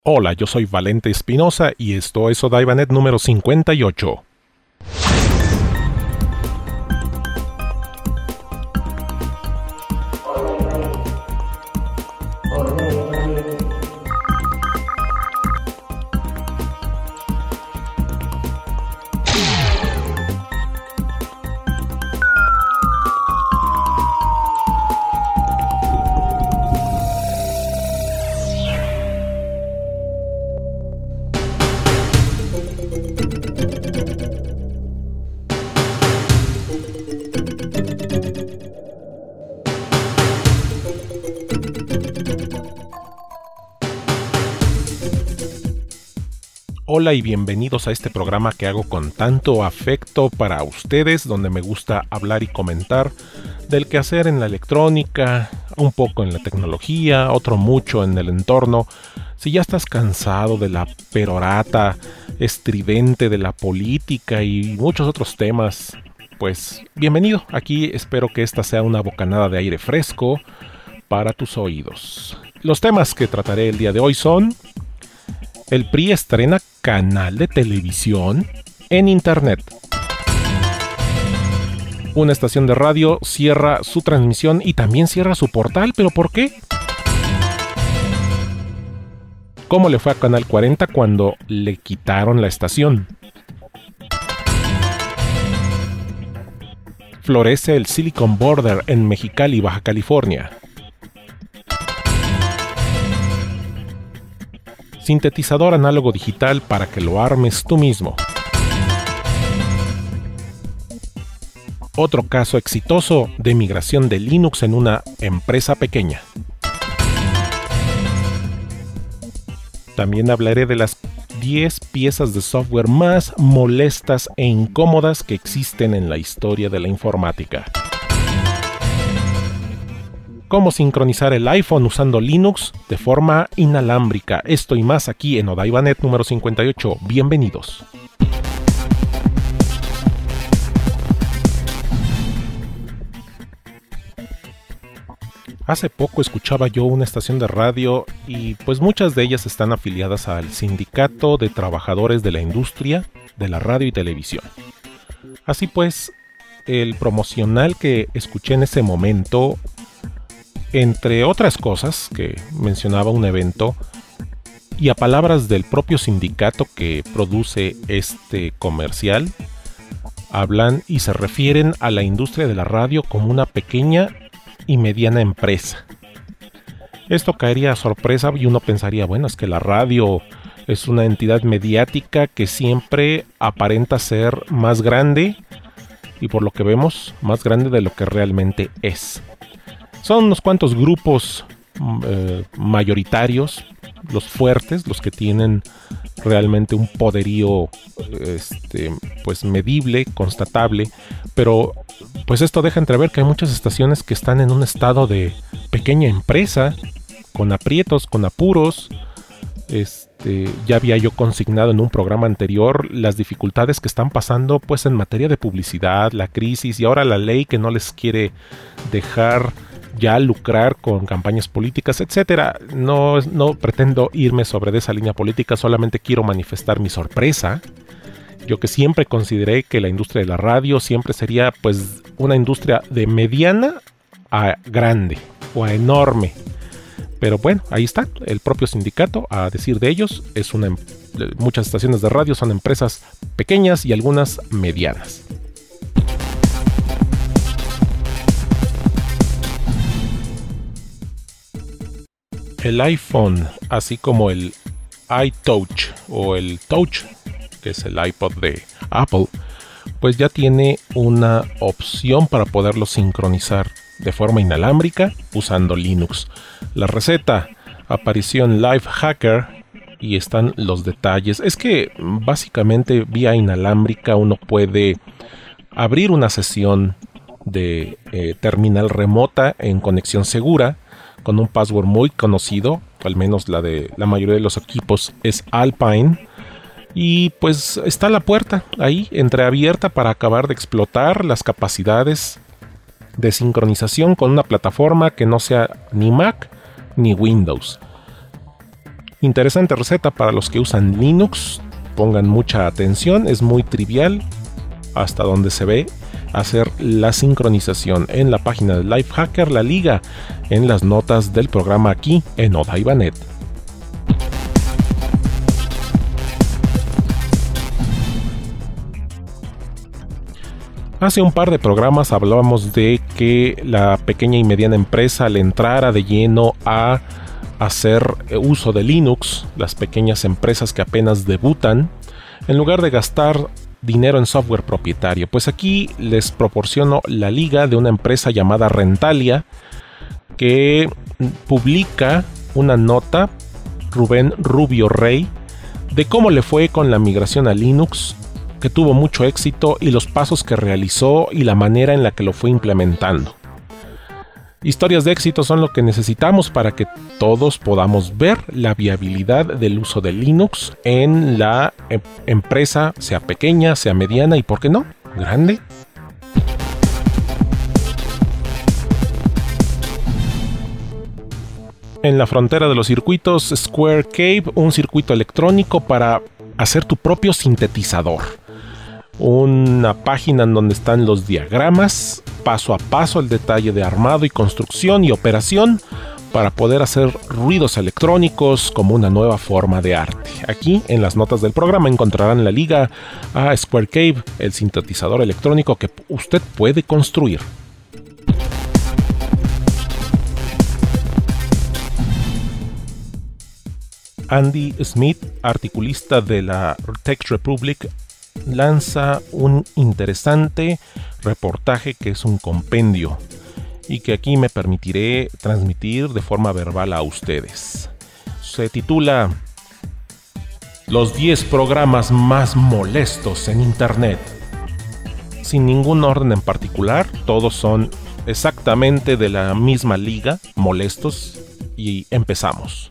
Hola, yo soy Valente Espinosa y esto es Odaibanet número 58. Hola y bienvenidos a este programa que hago con tanto afecto para ustedes, donde me gusta hablar y comentar del quehacer en la electrónica, un poco en la tecnología, otro mucho en el entorno. Si ya estás cansado de la perorata estridente de la política y muchos otros temas, pues bienvenido. Aquí espero que esta sea una bocanada de aire fresco para tus oídos. Los temas que trataré el día de hoy son: el PRI estrena canal de televisión en Internet. Una estación de radio cierra su transmisión y también cierra su portal, ¿pero por qué? ¿Cómo le fue a Canal 40 cuando le quitaron la estación? Florece el Silicon Border en Mexicali, Baja California. Sintetizador análogo digital para que lo armes tú mismo. Otro caso exitoso de migración de Linux en una empresa pequeña. También hablaré de las 10 piezas de software más molestas e incómodas que existen en la historia de la informática. Cómo sincronizar el iPhone usando Linux de forma inalámbrica. Esto y más aquí en Odaibanet número 58. Bienvenidos. Hace poco escuchaba yo una estación de radio y pues muchas de ellas están afiliadas al Sindicato de Trabajadores de la Industria de la Radio y Televisión. Así pues, el promocional que escuché en ese momento, entre otras cosas que mencionaba un evento, y a palabras del propio sindicato que produce este comercial, hablan y se refieren a la industria de la radio como una pequeña y mediana empresa. Esto caería a sorpresa y uno pensaría, bueno, es que la radio es una entidad mediática que siempre aparenta ser más grande y, por lo que vemos, más grande de lo que realmente es. Son unos cuantos grupos mayoritarios, los fuertes, los que tienen realmente un poderío pues medible, constatable, pero pues esto deja entrever que hay muchas estaciones que están en un estado de pequeña empresa, con aprietos, con apuros. Ya había yo consignado en un programa anterior las dificultades que están pasando pues en materia de publicidad, la crisis y ahora la ley que no les quiere dejar ya lucrar con campañas políticas, etcétera. No pretendo irme sobre esa línea política, solamente quiero manifestar mi sorpresa. Yo que siempre consideré que la industria de la radio siempre sería pues una industria de mediana a grande o a enorme. Pero bueno, ahí está, el propio sindicato, a decir de ellos, muchas estaciones de radio son empresas pequeñas y algunas medianas. El iPhone, así como el iTouch o el Touch, que es el iPod de Apple, pues ya tiene una opción para poderlo sincronizar de forma inalámbrica usando Linux. La receta apareció en Lifehacker y están los detalles. Es que básicamente vía inalámbrica uno puede abrir una sesión de terminal remota en conexión segura con un password muy conocido, al menos la de la mayoría de los equipos es Alpine, y pues está la puerta ahí entreabierta para acabar de explotar las capacidades de sincronización con una plataforma que no sea ni Mac ni Windows. Interesante receta para los que usan Linux. Pongan mucha atención, es muy trivial hasta donde se ve hacer la sincronización en la página de Lifehacker, la liga en las notas del programa aquí en Odaibanet. Hace un par de programas hablábamos de que la pequeña y mediana empresa al entrar de lleno a hacer uso de Linux, las pequeñas empresas que apenas debutan, en lugar de gastar dinero en software propietario, pues aquí les proporciono la liga de una empresa llamada Rentalia, que publica una nota, Rubén Rubio Rey, de cómo le fue con la migración a Linux, que tuvo mucho éxito y los pasos que realizó y la manera en la que lo fue implementando. Historias de éxito son lo que necesitamos para que todos podamos ver la viabilidad del uso de Linux en la empresa, sea pequeña, sea mediana y, ¿por qué no?, grande. En la frontera de los circuitos, Square Cave, un circuito electrónico para hacer tu propio sintetizador. Una página en donde están los diagramas, paso a paso el detalle de armado y construcción y operación para poder hacer ruidos electrónicos como una nueva forma de arte. Aquí en las notas del programa encontrarán la liga a Square Cave, el sintetizador electrónico que usted puede construir. Andy Smith, articulista de la Tech Republic, lanza un interesante reportaje que es un compendio y que aquí me permitiré transmitir de forma verbal a ustedes. Se titula Los 10 programas más molestos en Internet. Sin ningún orden en particular, todos son exactamente de la misma liga, molestos, y empezamos.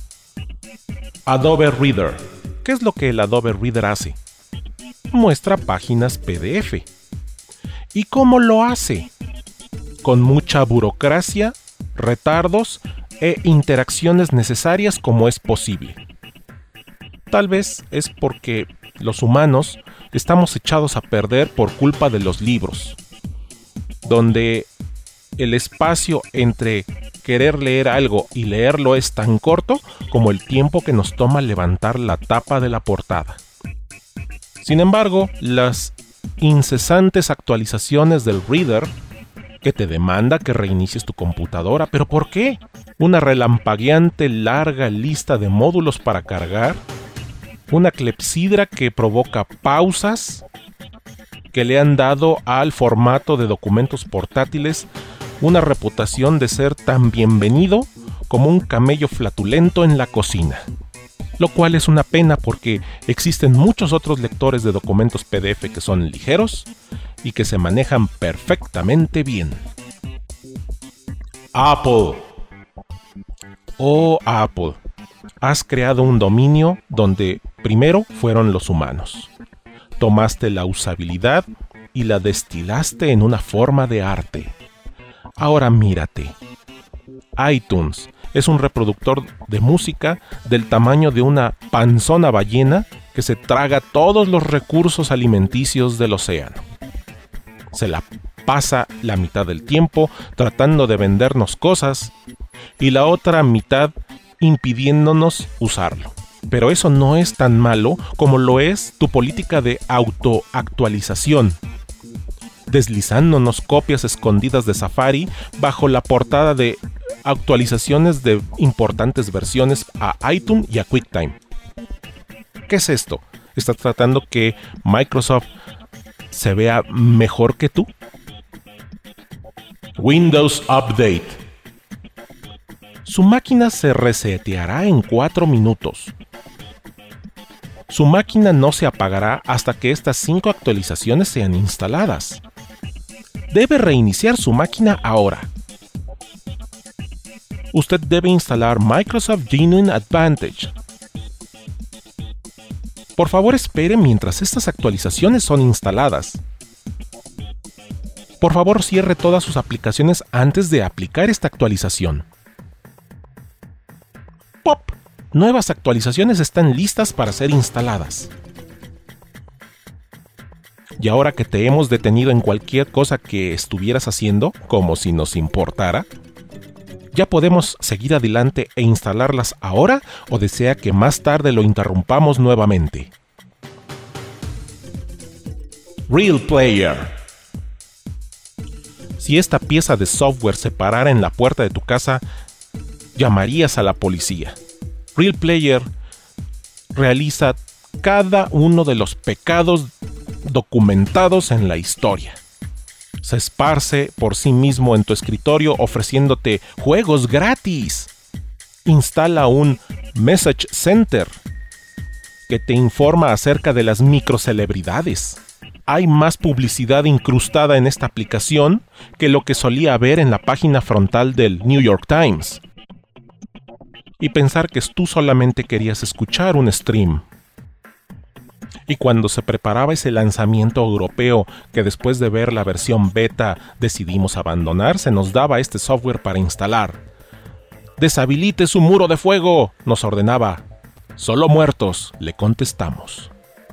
Adobe Reader. ¿Qué es lo que el Adobe Reader hace? Muestra páginas PDF. ¿Y cómo lo hace? Con mucha burocracia, retardos e interacciones necesarias como es posible. Tal vez es porque los humanos estamos echados a perder por culpa de los libros, donde el espacio entre querer leer algo y leerlo es tan corto como el tiempo que nos toma levantar la tapa de la portada. Sin embargo, las incesantes actualizaciones del Reader, que te demanda que reinicies tu computadora, ¿pero por qué? Una relampagueante larga lista de módulos para cargar, una clepsidra que provoca pausas que le han dado al formato de documentos portátiles una reputación de ser tan bienvenido como un camello flatulento en la cocina. Lo cual es una pena porque existen muchos otros lectores de documentos PDF que son ligeros y que se manejan perfectamente bien. Apple. Oh, Apple. Has creado un dominio donde primero fueron los humanos. Tomaste la usabilidad y la destilaste en una forma de arte. Ahora mírate. iTunes es un reproductor de música del tamaño de una panzona ballena que se traga todos los recursos alimenticios del océano. Se la pasa la mitad del tiempo tratando de vendernos cosas y la otra mitad impidiéndonos usarlo. Pero eso no es tan malo como lo es tu política de autoactualización, deslizándonos copias escondidas de Safari bajo la portada de actualizaciones de importantes versiones a iTunes y a QuickTime. ¿Qué es esto? ¿Estás tratando que Microsoft se vea mejor que tú? Windows Update. Su máquina se reseteará en 4 minutos. Su máquina no se apagará hasta que estas 5 actualizaciones sean instaladas. Debe reiniciar su máquina ahora. Usted debe instalar Microsoft Genuine Advantage. Por favor, espere mientras estas actualizaciones son instaladas. Por favor, cierre todas sus aplicaciones antes de aplicar esta actualización. ¡Pop! Nuevas actualizaciones están listas para ser instaladas. Y ahora que te hemos detenido en cualquier cosa que estuvieras haciendo, como si nos importara, ¿ya podemos seguir adelante e instalarlas ahora o desea que más tarde lo interrumpamos nuevamente? Real Player. Si esta pieza de software se parara en la puerta de tu casa, llamarías a la policía. Real Player realiza cada uno de los pecados documentados en la historia. Se esparce por sí mismo en tu escritorio ofreciéndote juegos gratis. Instala un Message Center que te informa acerca de las microcelebridades. Hay más publicidad incrustada en esta aplicación que lo que solía haber en la página frontal del New York Times. Y pensar que tú solamente querías escuchar un stream. Y cuando se preparaba ese lanzamiento europeo que después de ver la versión beta decidimos abandonar, se nos daba este software para instalar. ¡Deshabilite su muro de fuego!, nos ordenaba. Solo muertos, le contestamos.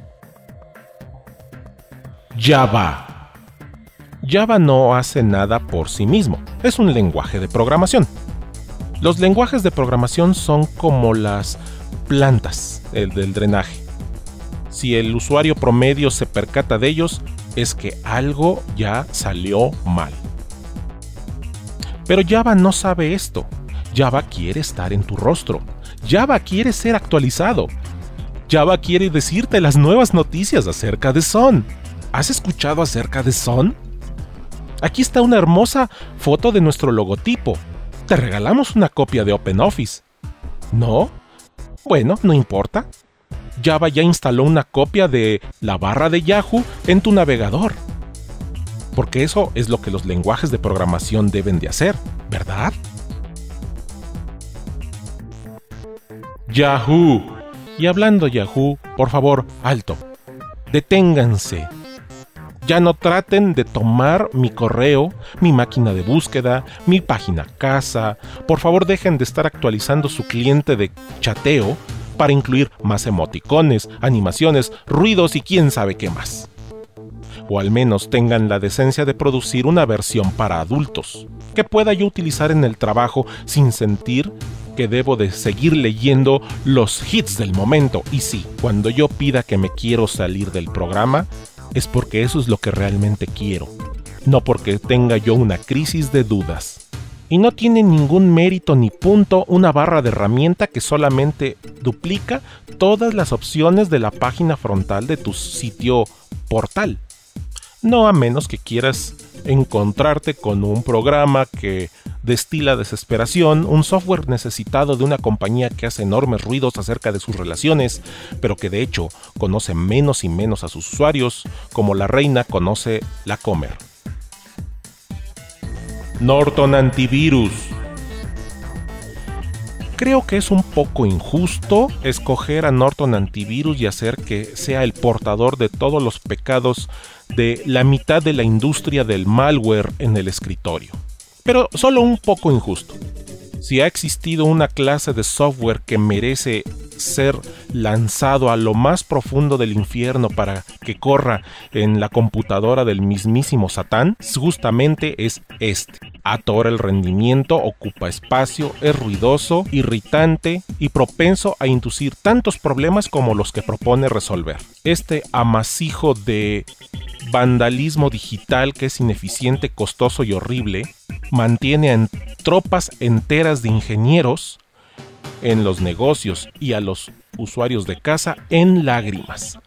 Java. Java no hace nada por sí mismo, es un lenguaje de programación. Los lenguajes de programación son como las plantas del drenaje. Si el usuario promedio se percata de ellos, es que algo ya salió mal. Pero Java no sabe esto. Java quiere estar en tu rostro. Java quiere ser actualizado. Java quiere decirte las nuevas noticias acerca de Sun. ¿Has escuchado acerca de Sun? Aquí está una hermosa foto de nuestro logotipo. Te regalamos una copia de OpenOffice. ¿No? Bueno, no importa. Java ya instaló una copia de la barra de Yahoo en tu navegador. Porque eso es lo que los lenguajes de programación deben de hacer, ¿verdad? Yahoo. Y hablando Yahoo, por favor, alto. Deténganse. Ya no traten de tomar mi correo, mi máquina de búsqueda, mi página casa. Por favor, dejen de estar actualizando su cliente de chateo para incluir más emoticones, animaciones, ruidos y quién sabe qué más. O al menos tengan la decencia de producir una versión para adultos, que pueda yo utilizar en el trabajo sin sentir que debo de seguir leyendo los hits del momento. Y sí, cuando yo pida que me quiero salir del programa, es porque eso es lo que realmente quiero, no porque tenga yo una crisis de dudas. Y no tiene ningún mérito ni punto una barra de herramienta que solamente duplica todas las opciones de la página frontal de tu sitio portal. No a menos que quieras encontrarte con un programa que destila desesperación, un software necesitado de una compañía que hace enormes ruidos acerca de sus relaciones, pero que de hecho conoce menos y menos a sus usuarios, como la reina conoce la comer. Norton Antivirus. Creo que es un poco injusto escoger a Norton Antivirus y hacer que sea el portador de todos los pecados de la mitad de la industria del malware en el escritorio. Pero solo un poco injusto. Si ha existido una clase de software que merece ser lanzado a lo más profundo del infierno para que corra en la computadora del mismísimo Satán, justamente es este. Atora el rendimiento, ocupa espacio, es ruidoso, irritante y propenso a inducir tantos problemas como los que propone resolver. Este amasijo de vandalismo digital que es ineficiente, costoso y horrible, mantiene a tropas enteras de ingenieros en los negocios y a los usuarios de casa en lágrimas.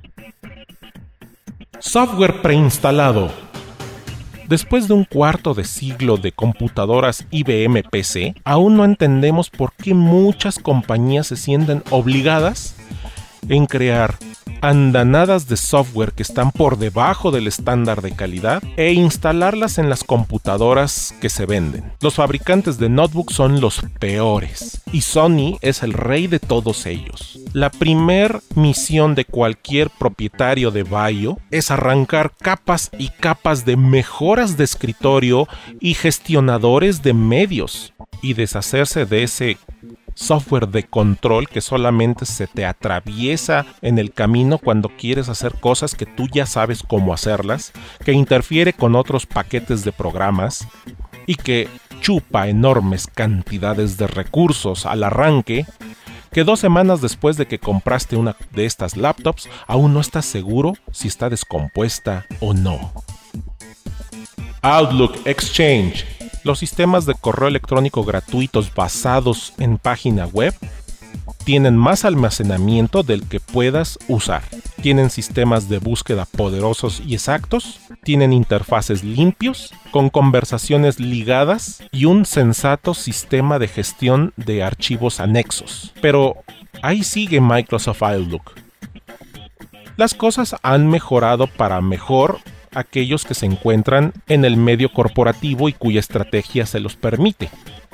Software preinstalado. Después de un cuarto de siglo de computadoras IBM PC, aún no entendemos por qué muchas compañías se sienten obligadas en crear andanadas de software que están por debajo del estándar de calidad e instalarlas en las computadoras que se venden. Los fabricantes de notebooks son los peores y Sony es el rey de todos ellos. La primer misión de cualquier propietario de Vaio es arrancar capas y capas de mejoras de escritorio y gestionadores de medios y deshacerse de ese software de control que solamente se te atraviesa en el camino cuando quieres hacer cosas que tú ya sabes cómo hacerlas, que interfiere con otros paquetes de programas y que chupa enormes cantidades de recursos al arranque, que 2 semanas después de que compraste una de estas laptops aún no estás seguro si está descompuesta o no. Outlook Exchange. Los sistemas de correo electrónico gratuitos basados en página web tienen más almacenamiento del que puedas usar. Tienen sistemas de búsqueda poderosos y exactos, tienen interfaces limpios, con conversaciones ligadas y un sensato sistema de gestión de archivos anexos. Pero ahí sigue Microsoft Outlook. Las cosas han mejorado para mejor aquellos que se encuentran en el medio corporativo y cuya estrategia se los permite.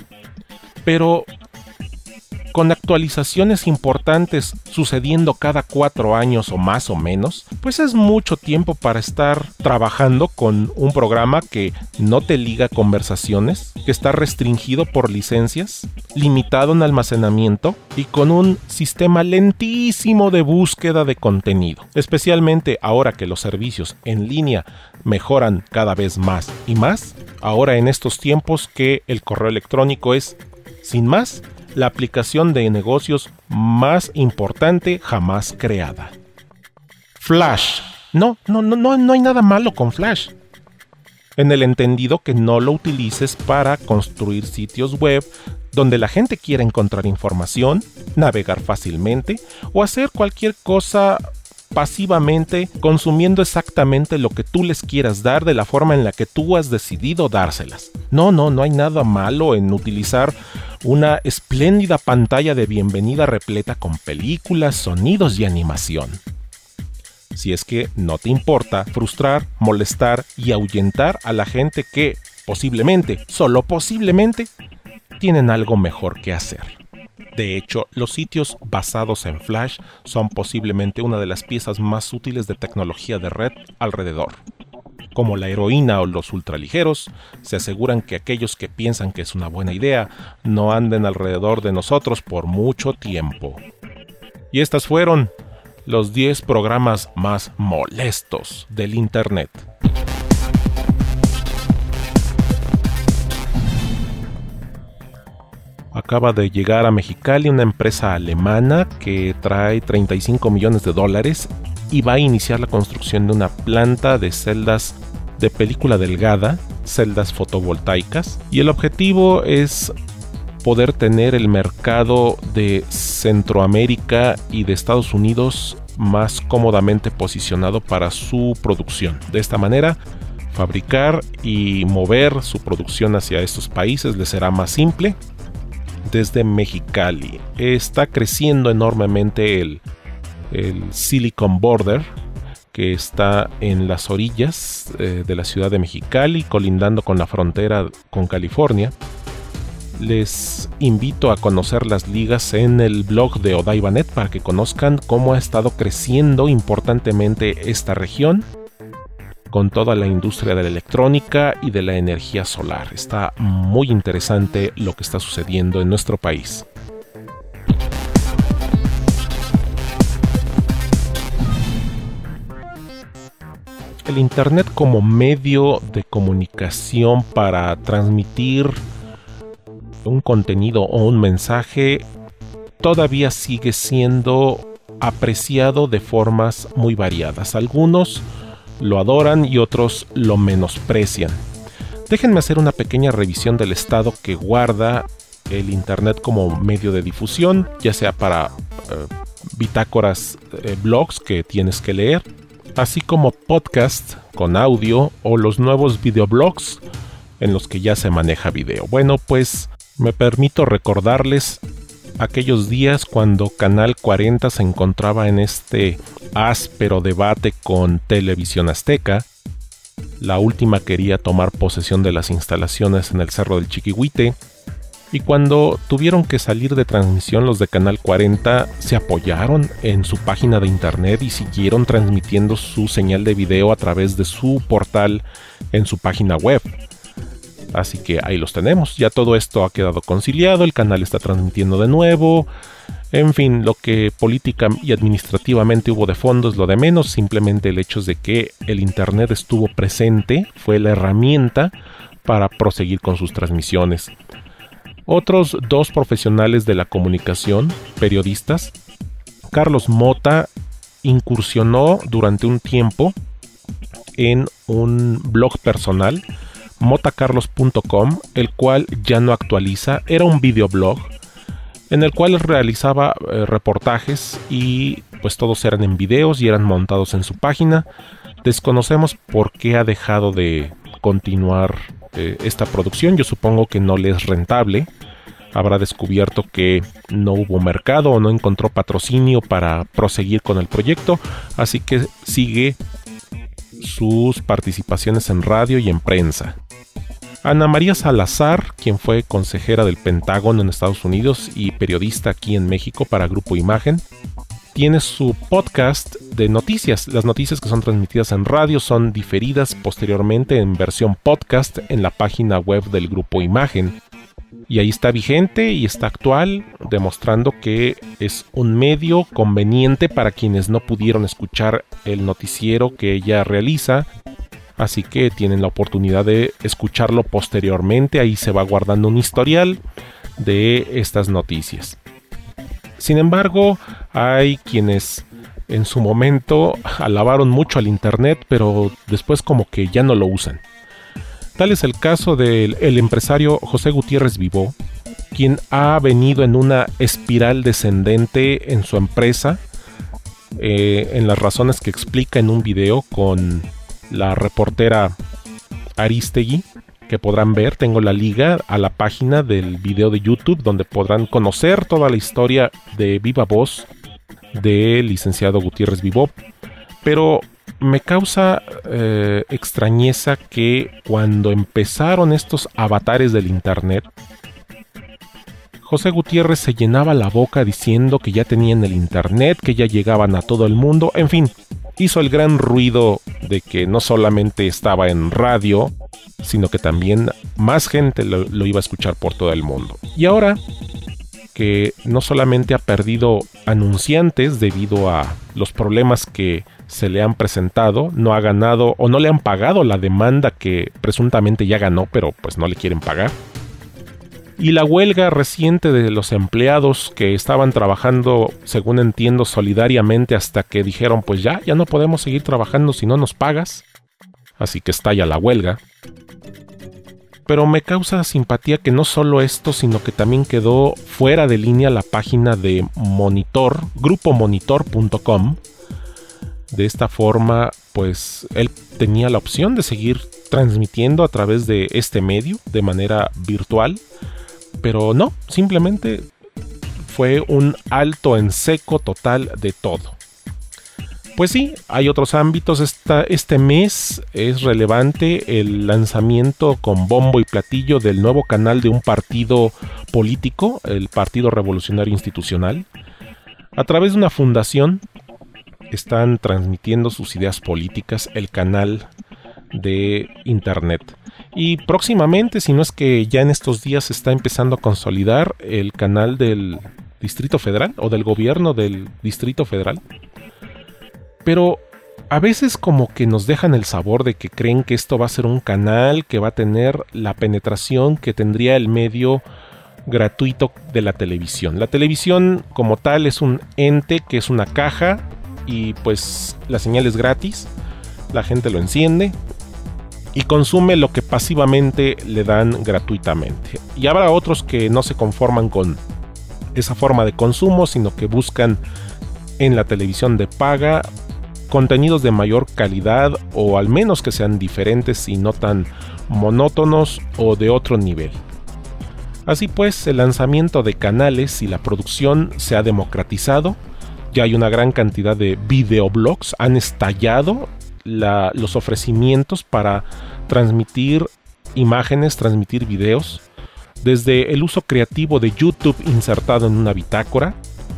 Pero con actualizaciones importantes sucediendo cada 4 años o más o menos, pues es mucho tiempo para estar trabajando con un programa que no te liga conversaciones, que está restringido por licencias, limitado en almacenamiento y con un sistema lentísimo de búsqueda de contenido. Especialmente ahora que los servicios en línea mejoran cada vez más y más, ahora en estos tiempos que el correo electrónico es, sin más, la aplicación de negocios más importante jamás creada. Flash. No hay nada malo con Flash. En el entendido que no lo utilices para construir sitios web donde la gente quiera encontrar información, navegar fácilmente o hacer cualquier cosa pasivamente, consumiendo exactamente lo que tú les quieras dar de la forma en la que tú has decidido dárselas. No hay nada malo en utilizar una espléndida pantalla de bienvenida repleta con películas, sonidos y animación. Si es que no te importa frustrar, molestar y ahuyentar a la gente que posiblemente, solo posiblemente, tienen algo mejor que hacer. De hecho, los sitios basados en Flash son posiblemente una de las piezas más útiles de tecnología de red alrededor. Como la heroína o los ultraligeros, se aseguran que aquellos que piensan que es una buena idea no anden alrededor de nosotros por mucho tiempo. Y estas fueron los 10 programas más molestos del Internet. Acaba de llegar a Mexicali una empresa alemana que trae $35 millones y va a iniciar la construcción de una planta de celdas de película delgada, celdas fotovoltaicas, y el objetivo es poder tener el mercado de Centroamérica y de Estados Unidos más cómodamente posicionado para su producción. De esta manera, fabricar y mover su producción hacia estos países les será más simple. Desde Mexicali está creciendo enormemente el Silicon Border, que está en las orillas de la ciudad de Mexicali, colindando con la frontera con California. Les invito a conocer las ligas en el blog de Odaibanet para que conozcan cómo ha estado creciendo importantemente esta región con toda la industria de la electrónica y de la energía solar. Está muy interesante lo que está sucediendo en nuestro país. El Internet como medio de comunicación para transmitir un contenido o un mensaje todavía sigue siendo apreciado de formas muy variadas. Algunos lo adoran y otros lo menosprecian. Déjenme hacer una pequeña revisión del estado que guarda el Internet como medio de difusión, ya sea para bitácoras, blogs que tienes que leer, así como podcasts con audio o los nuevos videoblogs en los que ya se maneja video. Bueno, pues me permito recordarles aquellos días cuando Canal 40 se encontraba en este áspero debate con Televisión Azteca. La última quería tomar posesión de las instalaciones en el Cerro del Chiquihuite, y cuando tuvieron que salir de transmisión los de Canal 40 se apoyaron en su página de internet y siguieron transmitiendo su señal de video a través de su portal en su página web. Así que ahí los tenemos. Ya todo esto ha quedado conciliado, el canal está transmitiendo de nuevo. En fin, lo que política y administrativamente hubo de fondo es lo de menos. Simplemente el hecho es de que el internet estuvo presente, fue la herramienta para proseguir con sus transmisiones. Otros dos profesionales de la comunicación, periodistas, Carlos Mota incursionó durante un tiempo en un blog personal, motacarlos.com, el cual ya no actualiza. Era un videoblog en el cual realizaba reportajes y pues todos eran en videos y eran montados en su página. Desconocemos por qué ha dejado de continuar esta producción. Yo supongo que no le es rentable. Habrá descubierto que no hubo mercado o no encontró patrocinio para proseguir con el proyecto, así que sigue sus participaciones en radio y en prensa. Ana María Salazar, quien fue consejera del Pentágono en Estados Unidos y periodista aquí en México para Grupo Imagen, tiene su podcast de noticias. Las noticias que son transmitidas en radio son diferidas posteriormente en versión podcast en la página web del Grupo Imagen. Y ahí está vigente y está actual, demostrando que es un medio conveniente para quienes no pudieron escuchar el noticiero que ella realiza. Así que tienen la oportunidad de escucharlo posteriormente. Ahí se va guardando un historial de estas noticias. Sin embargo, hay quienes en su momento alabaron mucho al internet, pero después como que ya no lo usan. Tal es el caso del empresario José Gutiérrez Vivó, quien ha venido en una espiral descendente en su empresa, en las razones que explica en un video con la reportera Aristegui, que podrán ver. Tengo la liga a la página del video de YouTube, donde podrán conocer toda la historia de viva voz del licenciado Gutiérrez Vivó. Pero me causa extrañeza que cuando empezaron estos avatares del internet, José Gutiérrez se llenaba la boca diciendo que ya tenían el internet, que ya llegaban a todo el mundo, en fin, hizo el gran ruido de que no solamente estaba en radio, sino que también más gente lo iba a escuchar por todo el mundo. Y ahora que no solamente ha perdido anunciantes debido a los problemas que se le han presentado, no ha ganado o no le han pagado la demanda que presuntamente ya ganó, pero pues no le quieren pagar. Y la huelga reciente de los empleados que estaban trabajando, según entiendo, solidariamente hasta que dijeron, pues ya no podemos seguir trabajando si no nos pagas. Así que estalla la huelga. Pero me causa simpatía que no solo esto, sino que también quedó fuera de línea la página de Monitor, grupomonitor.com. De esta forma, pues él tenía la opción de seguir transmitiendo a través de este medio de manera virtual, pero no, simplemente fue un alto en seco total de todo. Pues sí, hay otros ámbitos. Este mes es relevante el lanzamiento con bombo y platillo del nuevo canal de un partido político, el Partido Revolucionario Institucional. A través de una fundación están transmitiendo sus ideas políticas, el canal de internet. Y próximamente, si no es que ya en estos días se está empezando a consolidar el canal del Distrito Federal o del gobierno del Distrito Federal. Pero a veces como que nos dejan el sabor de que creen que esto va a ser un canal que va a tener la penetración que tendría el medio gratuito de la televisión. La televisión como tal es un ente que es una caja y pues la señal es gratis, la gente lo enciende y consume lo que pasivamente le dan gratuitamente. Y habrá otros que no se conforman con esa forma de consumo, sino que buscan en la televisión de paga contenidos de mayor calidad, o al menos que sean diferentes y no tan monótonos o de otro nivel. Así pues, el lanzamiento de canales y la producción se ha democratizado. Ya hay una gran cantidad de videoblogs, han estallado los ofrecimientos para transmitir imágenes, transmitir videos, desde el uso creativo de YouTube insertado en una bitácora,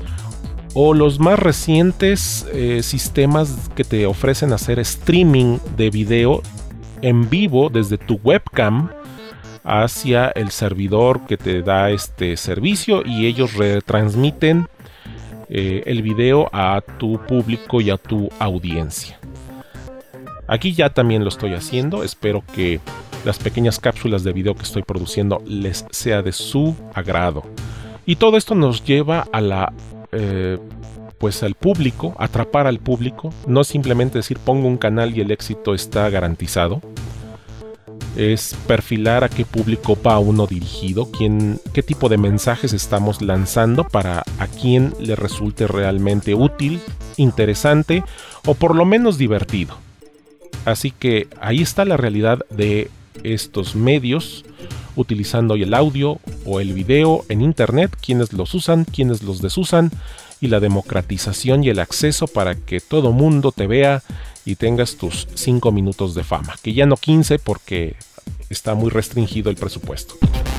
o los más recientes sistemas que te ofrecen hacer streaming de video en vivo desde tu webcam hacia el servidor que te da este servicio y ellos retransmiten el video a tu público y a tu audiencia. Aquí ya también lo estoy haciendo. Espero que las pequeñas cápsulas de video que estoy produciendo les sea de su agrado. Y todo esto nos lleva a al público, atrapar al público. No simplemente decir pongo un canal y el éxito está garantizado. Es perfilar a qué público va uno dirigido, qué tipo de mensajes estamos lanzando para a quién le resulte realmente útil, interesante o por lo menos divertido. Así que ahí está la realidad de estos medios, utilizando el audio o el video en internet, quienes los usan, quienes los desusan, y la democratización y el acceso para que todo mundo te vea y tengas tus 5 minutos de fama, que ya no 15 porque está muy restringido el presupuesto.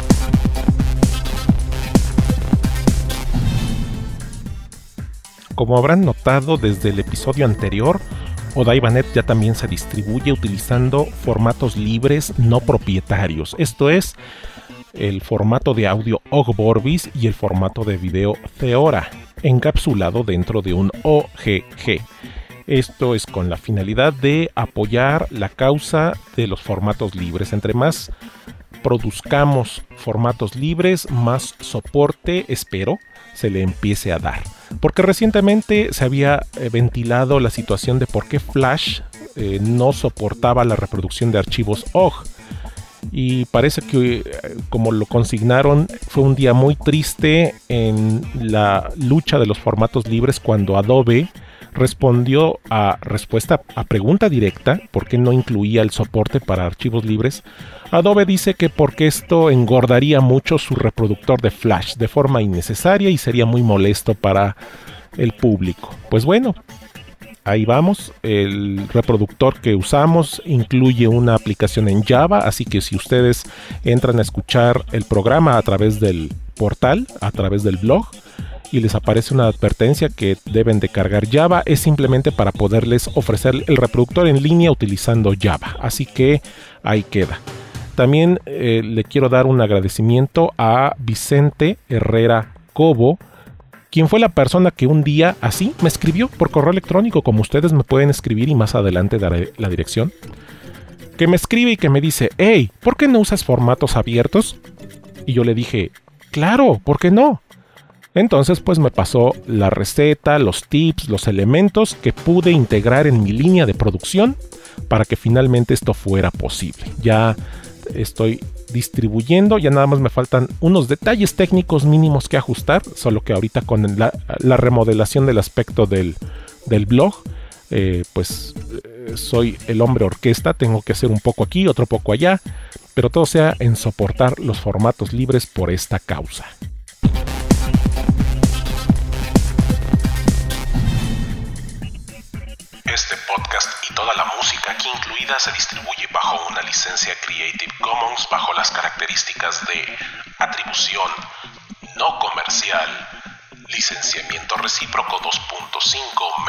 Como habrán notado desde el episodio anterior, OdaibaNet ya también se distribuye utilizando formatos libres no propietarios. Esto es el formato de audio Ogg Vorbis y el formato de video Theora, encapsulado dentro de un OGG. Esto es con la finalidad de apoyar la causa de los formatos libres. Entre más produzcamos formatos libres, más soporte, espero, se le empiece a dar. Porque recientemente se había ventilado la situación de por qué Flash no soportaba la reproducción de archivos OGG. Y parece que, como lo consignaron, fue un día muy triste en la lucha de los formatos libres cuando Adobe respondió a pregunta directa, ¿por qué no incluía el soporte para archivos libres? Adobe dice que porque esto engordaría mucho su reproductor de Flash de forma innecesaria y sería muy molesto para el público. Pues bueno, ahí vamos. El reproductor que usamos incluye una aplicación en Java, así que si ustedes entran a escuchar el programa a través del portal, a través del blog, y les aparece una advertencia que deben de cargar Java, es simplemente para poderles ofrecer el reproductor en línea utilizando Java. Así que ahí queda. También le quiero dar un agradecimiento a Vicente Herrera Cobo, quien fue la persona que un día así me escribió por correo electrónico, como ustedes me pueden escribir y más adelante daré la dirección. Que me escribe y que me dice, hey, ¿por qué no usas formatos abiertos? Y yo le dije, claro, ¿por qué no? Entonces pues me pasó la receta, los tips, los elementos que pude integrar en mi línea de producción para que finalmente esto fuera posible. Ya estoy distribuyendo, ya nada más me faltan unos detalles técnicos mínimos que ajustar, solo que ahorita con la remodelación del aspecto del blog, soy el hombre orquesta, tengo que hacer un poco aquí, otro poco allá, pero todo sea en soportar los formatos libres por esta causa. Este podcast y toda la música aquí incluida se distribuye bajo una licencia Creative Commons bajo las características de atribución no comercial, licenciamiento recíproco 2.5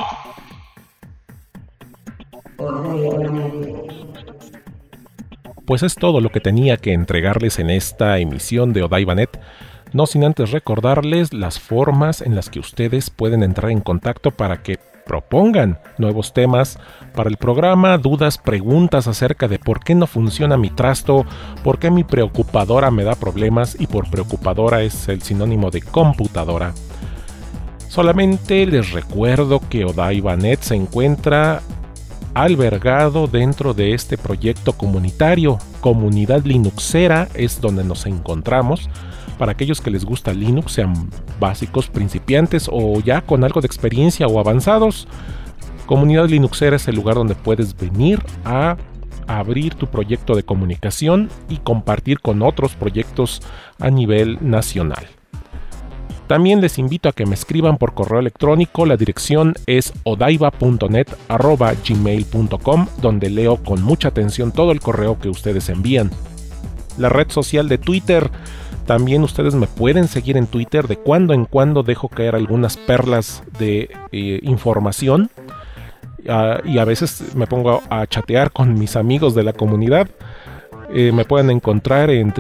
México. Pues es todo lo que tenía que entregarles en esta emisión de OdaibaNet, no sin antes recordarles las formas en las que ustedes pueden entrar en contacto para que propongan nuevos temas para el programa, dudas, preguntas acerca de por qué no funciona mi trasto, por qué mi preocupadora me da problemas, y por preocupadora es el sinónimo de computadora. Solamente les recuerdo que OdaibaNet se encuentra albergado dentro de este proyecto comunitario. Comunidad Linuxera es donde nos encontramos. Para aquellos que les gusta Linux, sean básicos, principiantes o ya con algo de experiencia o avanzados, Comunidad Linuxera es el lugar donde puedes venir a abrir tu proyecto de comunicación y compartir con otros proyectos a nivel nacional. También les invito a que me escriban por correo electrónico. La dirección es odaiba.net@gmail.com, donde leo con mucha atención todo el correo que ustedes envían. La red social de Twitter, también ustedes me pueden seguir en Twitter. De cuando en cuando dejo caer algunas perlas de información y a veces me pongo a chatear con mis amigos de la comunidad. Me pueden encontrar en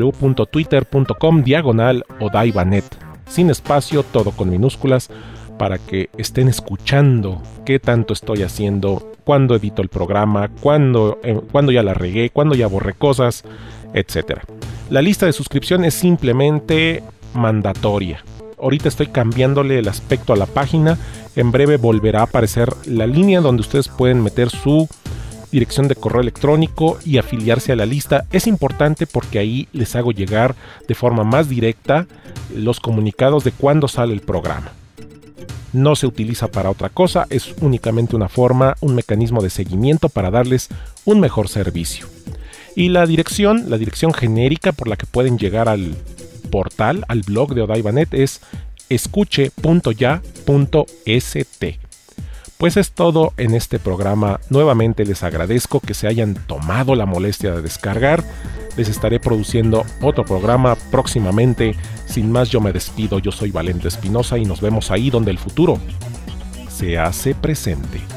www.twitter.com/odaibanet, sin espacio, todo con minúsculas, para que estén escuchando qué tanto estoy haciendo, cuándo edito el programa, cuándo ya la regué, cuándo ya borré cosas, etc. La lista de suscripción es simplemente mandatoria. Ahorita estoy cambiándole el aspecto a la página. En breve volverá a aparecer la línea donde ustedes pueden meter su dirección de correo electrónico y afiliarse a la lista. Es importante porque ahí les hago llegar de forma más directa los comunicados de cuándo sale el programa. No se utiliza para otra cosa, es únicamente una forma, un mecanismo de seguimiento para darles un mejor servicio. Y la dirección genérica por la que pueden llegar al portal, al blog de Odaibanet, es escuche.ya.st. Pues es todo en este programa. Nuevamente les agradezco que se hayan tomado la molestia de descargar. Les estaré produciendo otro programa próximamente. Sin más, yo me despido. Yo soy Valente Espinosa y nos vemos ahí donde el futuro se hace presente.